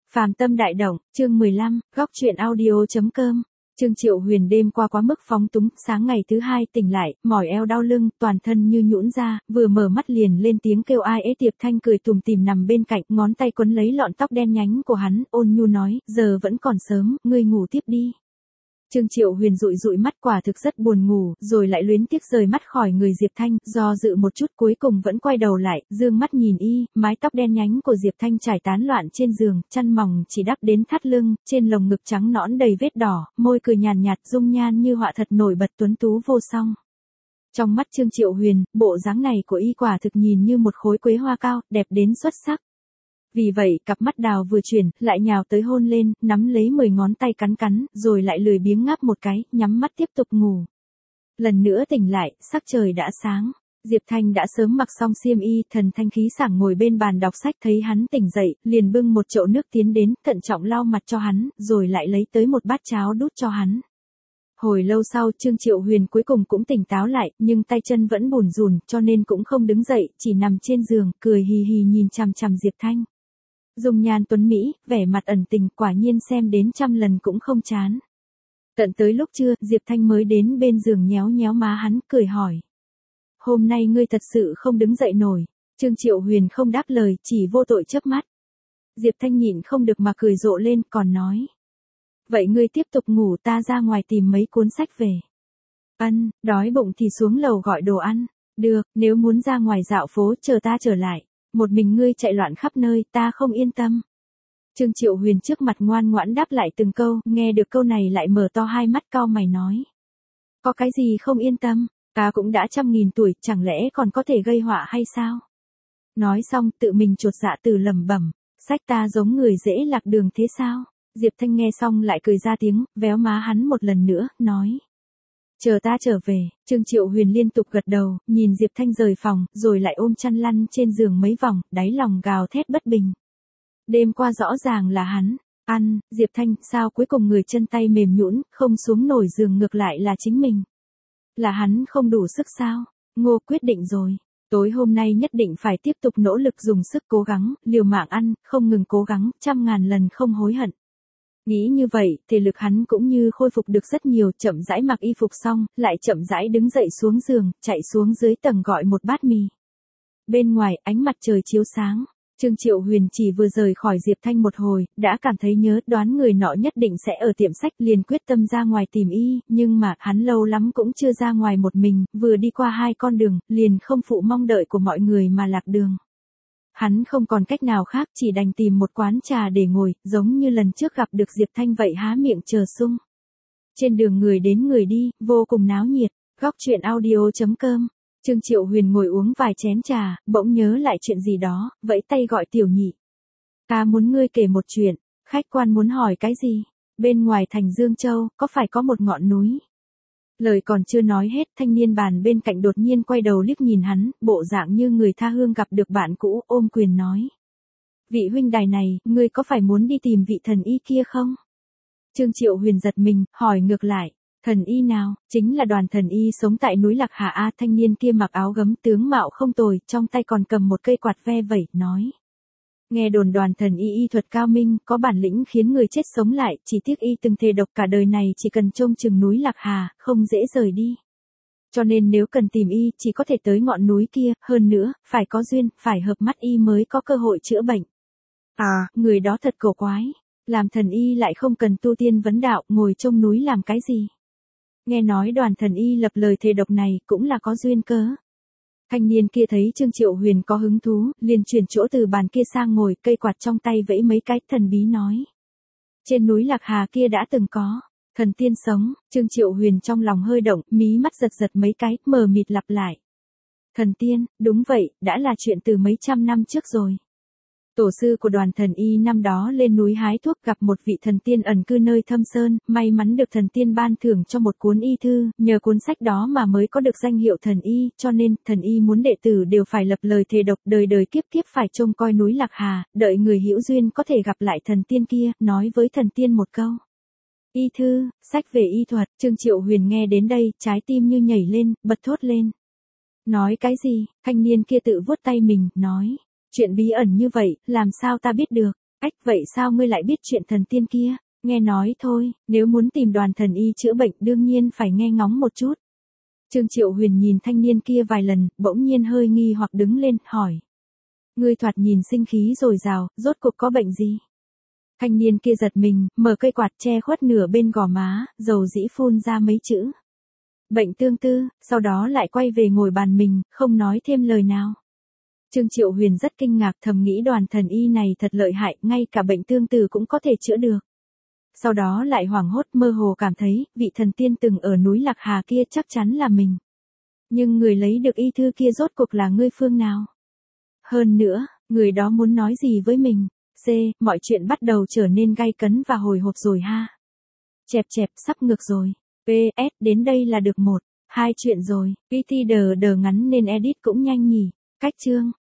Phàm tâm đại động, chương 15, góc truyện audio.com. Trương Triệu Huyền đêm qua quá mức phóng túng, sáng ngày thứ hai tỉnh lại, mỏi eo đau lưng, toàn thân như nhũn ra, vừa mở mắt liền lên tiếng kêu ai ấy. Diệp Thanh cười tủm tỉm nằm bên cạnh, ngón tay quấn lấy lọn tóc đen nhánh của hắn, ôn nhu nói, giờ vẫn còn sớm, ngươi ngủ tiếp đi. Trương Triệu Huyền dụi dụi mắt, quả thực rất buồn ngủ, rồi lại luyến tiếc rời mắt khỏi người Diệp Thanh, do dự một chút cuối cùng vẫn quay đầu lại, dương mắt nhìn mái tóc đen nhánh của Diệp Thanh trải tán loạn trên giường, chăn mỏng chỉ đắp đến thắt lưng, trên lồng ngực trắng nõn đầy vết đỏ, môi cười nhàn nhạt, dung nhan như họa thật nổi bật tuấn tú vô song. Trong mắt Trương Triệu Huyền, bộ dáng này của quả thực nhìn như một khối quế hoa cao, đẹp đến xuất sắc. Vì vậy, cặp mắt đào vừa chuyển, lại nhào tới hôn lên, nắm lấy 10 ngón tay cắn, rồi lại lười biếng ngáp một cái, nhắm mắt tiếp tục ngủ. Lần nữa tỉnh lại, sắc trời đã sáng. Diệp Thanh đã sớm mặc xong xiêm y, thần thanh khí sảng ngồi bên bàn đọc sách, thấy hắn tỉnh dậy, liền bưng một chậu nước tiến đến, thận trọng lau mặt cho hắn, rồi lại lấy tới một bát cháo đút cho hắn. Hồi lâu sau, Trương Triệu Huyền cuối cùng cũng tỉnh táo lại, nhưng tay chân vẫn bủn rủn, cho nên cũng không đứng dậy, chỉ nằm trên giường, cười hì hì nhìn chằm chằm Diệp Thanh. Dung nhan tuấn mỹ, vẻ mặt ẩn tình, quả nhiên xem đến trăm lần cũng không chán. Tận tới lúc trưa, Diệp Thanh mới đến bên giường nhéo nhéo má hắn, cười hỏi. Hôm nay ngươi thật sự không đứng dậy nổi. Trương Triệu Huyền không đáp lời, chỉ vô tội chớp mắt. Diệp Thanh nhịn không được mà cười rộ lên, còn nói. Vậy ngươi tiếp tục ngủ, ta ra ngoài tìm mấy cuốn sách về. Ân, đói bụng thì xuống lầu gọi đồ ăn. Được, nếu muốn ra ngoài dạo phố chờ ta trở lại. Một mình ngươi chạy loạn khắp nơi, ta không yên tâm. Trương Triệu Huyền trước mặt ngoan ngoãn đáp lại từng câu, nghe được câu này lại mở to hai mắt cau mày nói. Có cái gì không yên tâm, ta cũng đã 100.000 tuổi, chẳng lẽ còn có thể gây họa hay sao? Nói xong, tự mình chột dạ từ lẩm bẩm, sách ta giống người dễ lạc đường thế sao? Diệp Thanh nghe xong lại cười ra tiếng, véo má hắn một lần nữa, nói. Chờ ta trở về. Trương Triệu Huyền liên tục gật đầu, nhìn Diệp Thanh rời phòng, rồi lại ôm chăn lăn trên giường mấy vòng, đáy lòng gào thét bất bình. Đêm qua rõ ràng là hắn, Diệp Thanh, sao cuối cùng người chân tay mềm nhũn, không xuống nổi giường ngược lại là chính mình. Là hắn không đủ sức sao? Ngô quyết định rồi. Tối hôm nay nhất định phải tiếp tục nỗ lực dùng sức cố gắng, liều mạng ăn, không ngừng cố gắng, 100.000 lần không hối hận. Nghĩ như vậy, thể lực hắn cũng như khôi phục được rất nhiều, chậm rãi mặc y phục xong, lại chậm rãi đứng dậy xuống giường, chạy xuống dưới tầng gọi một bát mì. Bên ngoài, ánh mặt trời chiếu sáng. Trương Triệu Huyền chỉ vừa rời khỏi Diệp Thanh một hồi, đã cảm thấy nhớ, đoán người nọ nhất định sẽ ở tiệm sách, liền quyết tâm ra ngoài tìm nhưng mà, hắn lâu lắm cũng chưa ra ngoài một mình, vừa đi qua 2 con đường, liền không phụ mong đợi của mọi người mà lạc đường. Hắn không còn cách nào khác, chỉ đành tìm một quán trà để ngồi, giống như lần trước gặp được Diệp Thanh vậy, há miệng chờ sung. Trên đường người đến người đi, vô cùng náo nhiệt. Góc truyện audio.com. Trương Triệu Huyền ngồi uống vài chén trà, bỗng nhớ lại chuyện gì đó, vẫy tay gọi Tiểu Nhị. Ta muốn ngươi kể một chuyện. Khách quan muốn hỏi cái gì? Bên ngoài thành Dương Châu, có phải có một ngọn núi? Lời còn chưa nói hết, thanh niên bàn bên cạnh đột nhiên quay đầu liếc nhìn hắn, bộ dạng như người tha hương gặp được bạn cũ, ôm quyền nói. Vị huynh đài này, ngươi có phải muốn đi tìm vị thần y kia không? Trương Triệu Huyền giật mình, hỏi ngược lại. Thần y nào? Chính là Đoàn thần y sống tại núi Lạc Hà a. Thanh niên kia mặc áo gấm, tướng mạo không tồi, trong tay còn cầm một cây quạt ve vẩy, nói. Nghe đồn Đoàn thần y thuật cao minh, có bản lĩnh khiến người chết sống lại, chỉ tiếc từng thề độc cả đời này chỉ cần trông chừng núi Lạc Hà, không dễ rời đi. Cho nên nếu cần tìm chỉ có thể tới ngọn núi kia, hơn nữa, phải có duyên, phải hợp mắt mới có cơ hội chữa bệnh. Người đó thật cổ quái, làm thần y lại không cần tu tiên vấn đạo, ngồi trông núi làm cái gì? Nghe nói Đoàn thần y lập lời thề độc này, cũng là có duyên cớ. Thanh niên kia thấy Trương Triệu Huyền có hứng thú, liền chuyển chỗ từ bàn kia sang ngồi, cây quạt trong tay vẫy mấy cái, thần bí nói. Trên núi Lạc Hà kia đã từng có thần tiên sống. Trương Triệu Huyền trong lòng hơi động, mí mắt giật giật mấy cái, mờ mịt lặp lại. Thần tiên, đúng vậy, đã là chuyện từ mấy trăm năm trước rồi. Tổ sư của Đoàn thần y năm đó lên núi hái thuốc, gặp một vị thần tiên ẩn cư nơi thâm sơn, may mắn được thần tiên ban thưởng cho một cuốn y thư, nhờ cuốn sách đó mà mới có được danh hiệu thần y, cho nên thần y muốn đệ tử đều phải lập lời thề độc, đời đời kiếp kiếp phải trông coi núi Lạc Hà, đợi người hữu duyên có thể gặp lại thần tiên kia, nói với thần tiên một câu. Y thư, sách về y thuật. Trương Triệu Huyền nghe đến đây, trái tim như nhảy lên, bật thốt lên. Nói cái gì? Thanh niên kia tự vuốt tay mình, nói. Chuyện bí ẩn như vậy, làm sao ta biết được? Ách, vậy sao ngươi lại biết chuyện thần tiên kia? Nghe nói thôi, nếu muốn tìm Đoàn thần y chữa bệnh đương nhiên phải nghe ngóng một chút. Trương Triệu Huyền nhìn thanh niên kia vài lần, bỗng nhiên hơi nghi hoặc đứng lên, hỏi. Ngươi thoạt nhìn sinh khí dồi dào, rốt cuộc có bệnh gì? Thanh niên kia giật mình, mở cây quạt che khuất nửa bên gò má, dầu dĩ phun ra mấy chữ. Bệnh tương tư, sau đó lại quay về ngồi bàn mình, không nói thêm lời nào. Trương Triệu Huyền rất kinh ngạc, thầm nghĩ Đoàn thần y này thật lợi hại, ngay cả bệnh tương tư cũng có thể chữa được. Sau đó lại hoảng hốt, mơ hồ cảm thấy, vị thần tiên từng ở núi Lạc Hà kia chắc chắn là mình. Nhưng người lấy được y thư kia rốt cuộc là ngươi phương nào? Hơn nữa, người đó muốn nói gì với mình? C, mọi chuyện bắt đầu trở nên gay cấn và hồi hộp rồi ha. Chẹp chẹp, sắp ngược rồi. PS, đến đây là được 1, 2 chuyện rồi. PT đờ ngắn nên edit cũng nhanh nhỉ. Cách chương.